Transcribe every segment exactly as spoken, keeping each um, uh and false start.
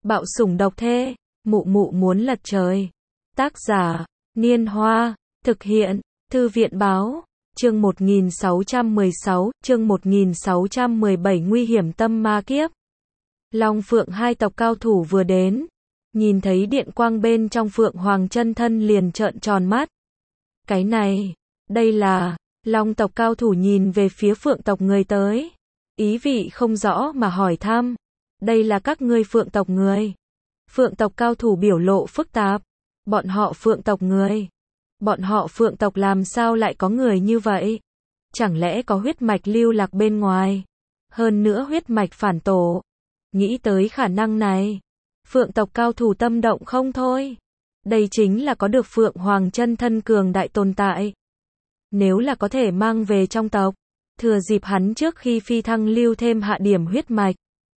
Bạo sủng độc thê, mụ mụ muốn lật trời. Tác giả, Niên Hoa, thực hiện, Thư viện báo, chương một nghìn sáu trăm mười sáu, chương một nghìn sáu trăm mười bảy nguy hiểm tâm ma kiếp. Long Phượng hai tộc cao thủ vừa đến, nhìn thấy điện quang bên trong Phượng Hoàng chân thân liền trợn tròn mắt. Cái này, đây là, Long tộc cao thủ nhìn về phía Phượng tộc người tới, ý vị không rõ mà hỏi thăm, đây là các ngươi Phượng tộc người. Phượng tộc cao thủ biểu lộ phức tạp, bọn họ Phượng tộc người. Bọn họ Phượng tộc làm sao lại có người như vậy? Chẳng lẽ có huyết mạch lưu lạc bên ngoài? Hơn nữa huyết mạch phản tổ. Nghĩ tới khả năng này, Phượng tộc cao thủ tâm động không thôi. Đây chính là có được Phượng Hoàng chân thân cường đại tồn tại. Nếu là có thể mang về trong tộc, thừa dịp hắn trước khi phi thăng lưu thêm hạ điểm huyết mạch.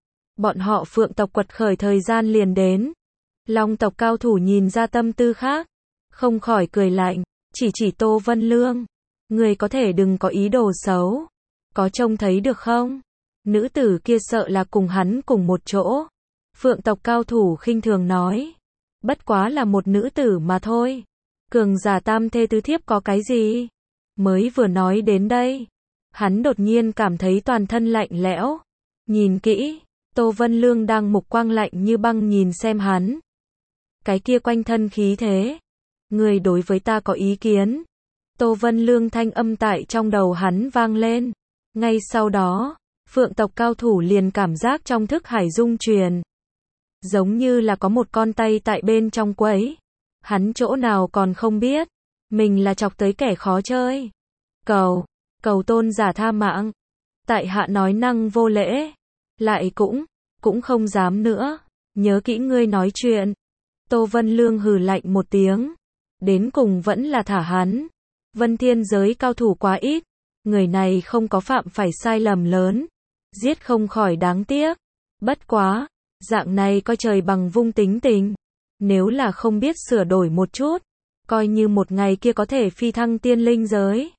Bọn họ Phượng tộc quật khởi thời gian liền đến. Long tộc cao thủ nhìn ra tâm tư khác, không khỏi cười lạnh, chỉ chỉ Tô Vân Lương. Người có thể đừng có ý đồ xấu. Có trông thấy được không? Nữ tử kia sợ là cùng hắn cùng một chỗ. Phượng tộc cao thủ khinh thường nói. Bất quá là một nữ tử mà thôi. Cường giả tam thê tứ thiếp có cái gì? Mới vừa nói đến đây, hắn đột nhiên cảm thấy toàn thân lạnh lẽo. Nhìn kỹ, Tô Vân Lương đang mục quang lạnh như băng nhìn xem hắn. Cái kia quanh thân khí thế. Người đối với ta có ý kiến. Tô Vân Lương thanh âm tại trong đầu hắn vang lên. Ngay sau đó, Phượng tộc cao thủ liền cảm giác trong thức hải rung truyền. Giống như là có một con tay tại bên trong quấy. Hắn chỗ nào còn không biết. Mình là chọc tới kẻ khó chơi. Cầu, cầu tôn giả tha mạng. Tại hạ nói năng vô lễ. Lại cũng, cũng không dám nữa. Nhớ kỹ ngươi nói chuyện. Tô Vân Lương hừ lạnh một tiếng. Đến cùng vẫn là thả hắn. Vân Thiên giới cao thủ quá ít. Người này không có phạm phải sai lầm lớn. Giết không khỏi đáng tiếc. Bất quá, dạng này coi trời bằng vung tính tình. Nếu là không biết sửa đổi một chút, coi như một ngày kia có thể phi thăng tiên linh giới.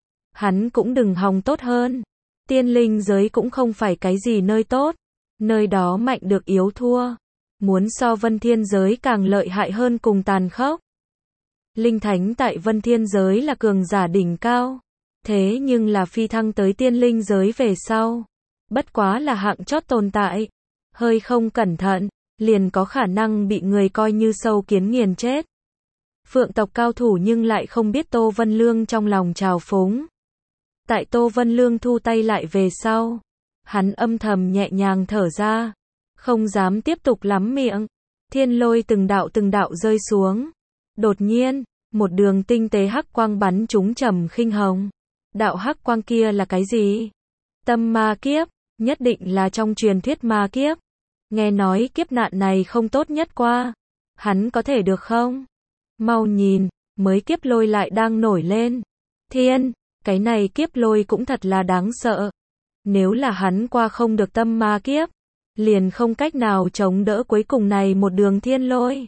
Hắn cũng đừng hòng tốt hơn. Tiên linh giới cũng không phải cái gì nơi tốt. Nơi đó mạnh được yếu thua. Muốn so Vân Thiên giới càng lợi hại hơn cùng tàn khốc. Linh thánh tại Vân Thiên giới là cường giả đỉnh cao. Thế nhưng là phi thăng tới tiên linh giới về sau. Bất quá là hạng chót tồn tại. Hơi không cẩn thận, liền có khả năng bị người coi như sâu kiến nghiền chết. Phượng tộc cao thủ nhưng lại không biết Tô Vân Lương trong lòng trào phúng. Tại Tô Vân Lương thu tay lại về sau, hắn âm thầm nhẹ nhàng thở ra, không dám tiếp tục lắm miệng. Thiên lôi từng đạo từng đạo rơi xuống. Đột nhiên, một đường tinh tế hắc quang bắn trúng Trầm Khinh Hồng. Đạo hắc quang kia là cái gì? Tâm ma kiếp, nhất định là trong truyền thuyết ma kiếp. Nghe nói kiếp nạn này không tốt nhất qua. Hắn có thể được không? Mau nhìn, mới kiếp lôi lại đang nổi lên. Thiên, cái này kiếp lôi cũng thật là đáng sợ. Nếu là hắn qua không được tâm ma kiếp, liền không cách nào chống đỡ cuối cùng này một đường thiên lôi.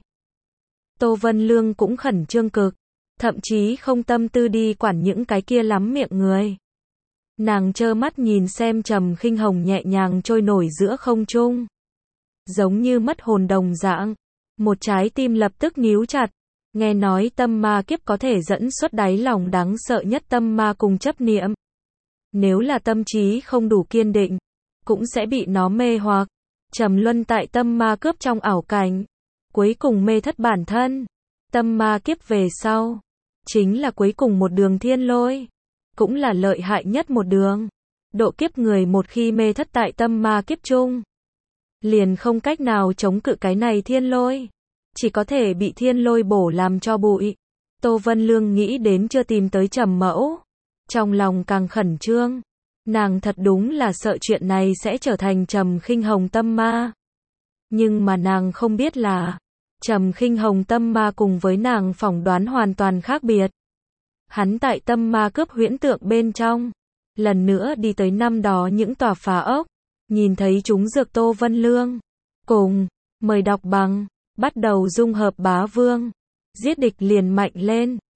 Tô Vân Lương cũng khẩn trương cực, thậm chí không tâm tư đi quản những cái kia lắm miệng người. Nàng trơ mắt nhìn xem Trầm Khinh Hồng nhẹ nhàng trôi nổi giữa không trung. Giống như mất hồn đồng dạng, một trái tim lập tức níu chặt. Nghe nói tâm ma kiếp có thể dẫn xuất đáy lòng đáng sợ nhất tâm ma cùng chấp niệm. Nếu là tâm trí không đủ kiên định, cũng sẽ bị nó mê hoặc, trầm luân tại tâm ma cướp trong ảo cảnh, cuối cùng mê thất bản thân. Tâm ma kiếp về sau, chính là cuối cùng một đường thiên lôi, cũng là lợi hại nhất một đường. Độ kiếp người một khi mê thất tại tâm ma kiếp chung, liền không cách nào chống cự cái này thiên lôi, chỉ có thể bị thiên lôi bổ làm cho bụi. Tô Vân Lương nghĩ đến chưa tìm tới Trầm Mẫu, trong lòng càng khẩn trương. Nàng thật đúng là sợ chuyện này sẽ trở thành Trầm Khinh Hồng tâm ma. Nhưng mà nàng không biết là, Trầm Khinh Hồng tâm ma cùng với nàng phỏng đoán hoàn toàn khác biệt. Hắn tại tâm ma cướp huyễn tượng bên trong, lần nữa đi tới năm đó những tòa phá ốc, nhìn thấy chúng dược Tô Vân Lương. Cùng, mời đọc bằng, bắt đầu dung hợp bá vương. Giết địch liền mạnh lên.